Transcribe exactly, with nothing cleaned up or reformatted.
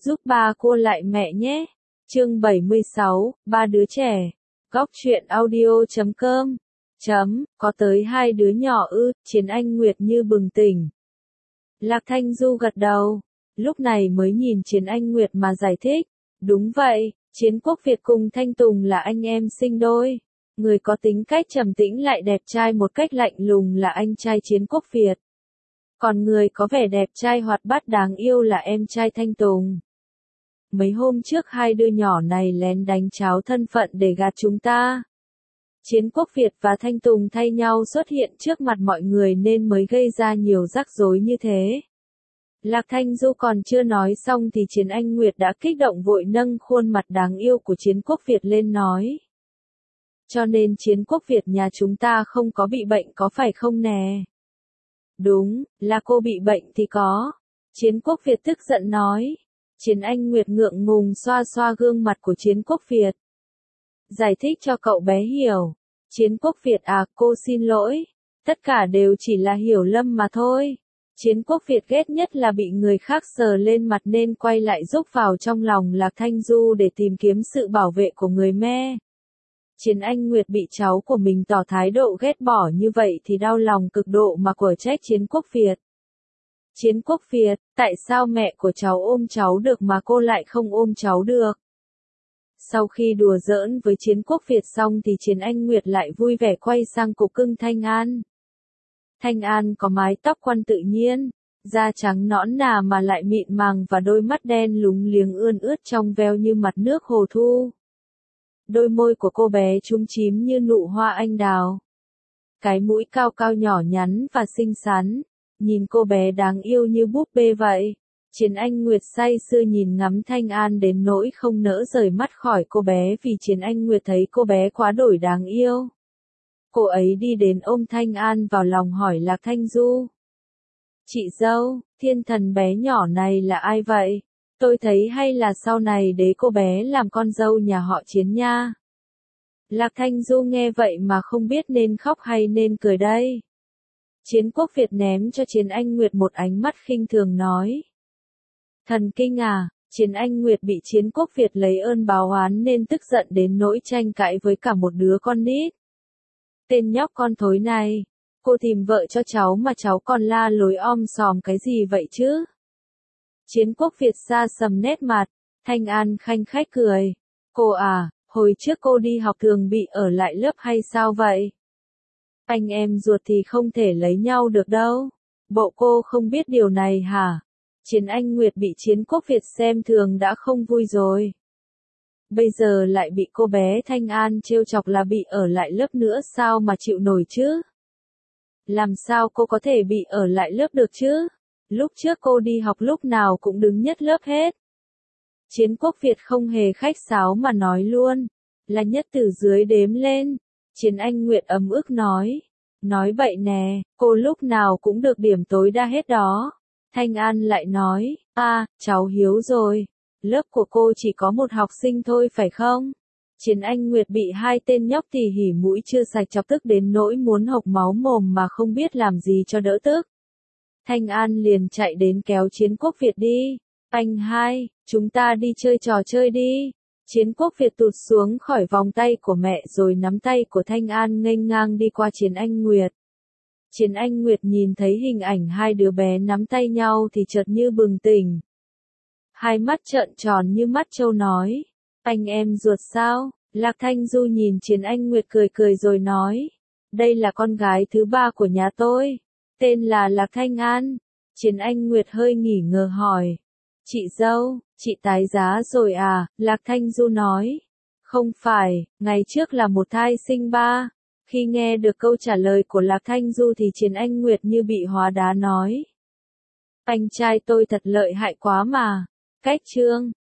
giúp ba cô lại mẹ nhé. Chương bảy mươi sáu, ba đứa trẻ. Góc truyện audio chấm com. Chấm, có tới hai đứa nhỏ ư, Chiến Anh Nguyệt như bừng tỉnh. Lạc Thanh Du gật đầu, lúc này mới nhìn Chiến Anh Nguyệt mà giải thích. Đúng vậy, Chiến Quốc Việt cùng Thanh Tùng là anh em sinh đôi. Người có tính cách trầm tĩnh lại đẹp trai một cách lạnh lùng là anh trai Chiến Quốc Việt. Còn người có vẻ đẹp trai hoạt bát đáng yêu là em trai Thanh Tùng. Mấy hôm trước hai đứa nhỏ này lén đánh tráo thân phận để gạt chúng ta. Chiến Quốc Việt và Thanh Tùng thay nhau xuất hiện trước mặt mọi người nên mới gây ra nhiều rắc rối như thế. Lạc Thanh Du còn chưa nói xong thì Chiến Anh Nguyệt đã kích động vội nâng khuôn mặt đáng yêu của Chiến Quốc Việt lên nói. Cho nên Chiến Quốc Việt nhà chúng ta không có bị bệnh có phải không nè? Đúng, là cô bị bệnh thì có. Chiến Quốc Việt tức giận nói. Chiến Anh Nguyệt ngượng ngùng xoa xoa gương mặt của Chiến Quốc Việt. Giải thích cho cậu bé hiểu. Chiến Quốc Việt à, cô xin lỗi. Tất cả đều chỉ là hiểu lầm mà thôi. Chiến Quốc Việt ghét nhất là bị người khác sờ lên mặt nên quay lại rúc vào trong lòng Lạc Thanh Du để tìm kiếm sự bảo vệ của người mẹ. Chiến Anh Nguyệt bị cháu của mình tỏ thái độ ghét bỏ như vậy thì đau lòng cực độ mà quở trách Chiến Quốc Việt. Chiến Quốc Việt, tại sao mẹ của cháu ôm cháu được mà cô lại không ôm cháu được? Sau khi đùa giỡn với Chiến Quốc Việt xong thì Chiến Anh Nguyệt lại vui vẻ quay sang cục cưng Thanh An. Thanh An có mái tóc quăn tự nhiên, da trắng nõn nà mà lại mịn màng và đôi mắt đen lúng liếng ươn ướt trong veo như mặt nước hồ thu. Đôi môi của cô bé chúm chím như nụ hoa anh đào. Cái mũi cao cao nhỏ nhắn và xinh xắn, nhìn cô bé đáng yêu như búp bê vậy. Chiến Anh Nguyệt say sưa nhìn ngắm Thanh An đến nỗi không nỡ rời mắt khỏi cô bé vì Chiến Anh Nguyệt thấy cô bé quá đổi đáng yêu. Cô ấy đi đến ôm Thanh An vào lòng hỏi Lạc Thanh Du. Chị dâu, thiên thần bé nhỏ này là ai vậy? Tôi thấy hay là sau này để cô bé làm con dâu nhà họ Chiến nha. Lạc Thanh Du nghe vậy mà không biết nên khóc hay nên cười đây. Chiến Quốc Việt ném cho Chiến Anh Nguyệt một ánh mắt khinh thường nói. Thần kinh à, Chiến Anh Nguyệt bị Chiến Quốc Việt lấy ơn báo oán nên tức giận đến nỗi tranh cãi với cả một đứa con nít. Tên nhóc con thối này, cô tìm vợ cho cháu mà cháu còn la lối om sòm cái gì vậy chứ? Chiến Quốc Việt xa sầm nét mặt, Thanh An khanh khách cười. Cô à, hồi trước cô đi học thường bị ở lại lớp hay sao vậy? Anh em ruột thì không thể lấy nhau được đâu. Bộ cô không biết điều này hả? Chiến Anh Nguyệt bị Chiến Quốc Việt xem thường đã không vui rồi. Bây giờ lại bị cô bé Thanh An trêu chọc là bị ở lại lớp nữa sao mà chịu nổi chứ? Làm sao cô có thể bị ở lại lớp được chứ? Lúc trước cô đi học lúc nào cũng đứng nhất lớp hết. Chiến Quốc Việt không hề khách sáo mà nói luôn, là nhất từ dưới đếm lên. Chiến Anh Nguyệt ấm ức nói, nói bậy nè, cô lúc nào cũng được điểm tối đa hết đó. Thanh An lại nói, à, cháu hiếu rồi, lớp của cô chỉ có một học sinh thôi phải không? Chiến Anh Nguyệt bị hai tên nhóc tỉ hỉ mũi chưa sạch chọc tức đến nỗi muốn hộc máu mồm mà không biết làm gì cho đỡ tức. Thanh An liền chạy đến kéo Chiến Quốc Việt đi. Anh hai, chúng ta đi chơi trò chơi đi. Chiến Quốc Việt tụt xuống khỏi vòng tay của mẹ rồi nắm tay của Thanh An nghênh ngang đi qua Chiến Anh Nguyệt. Chiến Anh Nguyệt nhìn thấy hình ảnh hai đứa bé nắm tay nhau thì chợt như bừng tỉnh. Hai mắt trợn tròn như mắt trâu nói. Anh em ruột sao? Lạc Thanh Du nhìn Chiến Anh Nguyệt cười cười rồi nói. Đây là con gái thứ ba của nhà tôi. Tên là Lạc Thanh An. Chiến Anh Nguyệt hơi nghỉ ngờ hỏi. Chị dâu, chị tái giá rồi à? Lạc Thanh Du nói. Không phải, ngày trước là một thai sinh ba. Khi nghe được câu trả lời của Lạc Thanh Du thì Chiến Anh Nguyệt như bị hóa đá nói. Anh trai tôi thật lợi hại quá mà. Cách chương.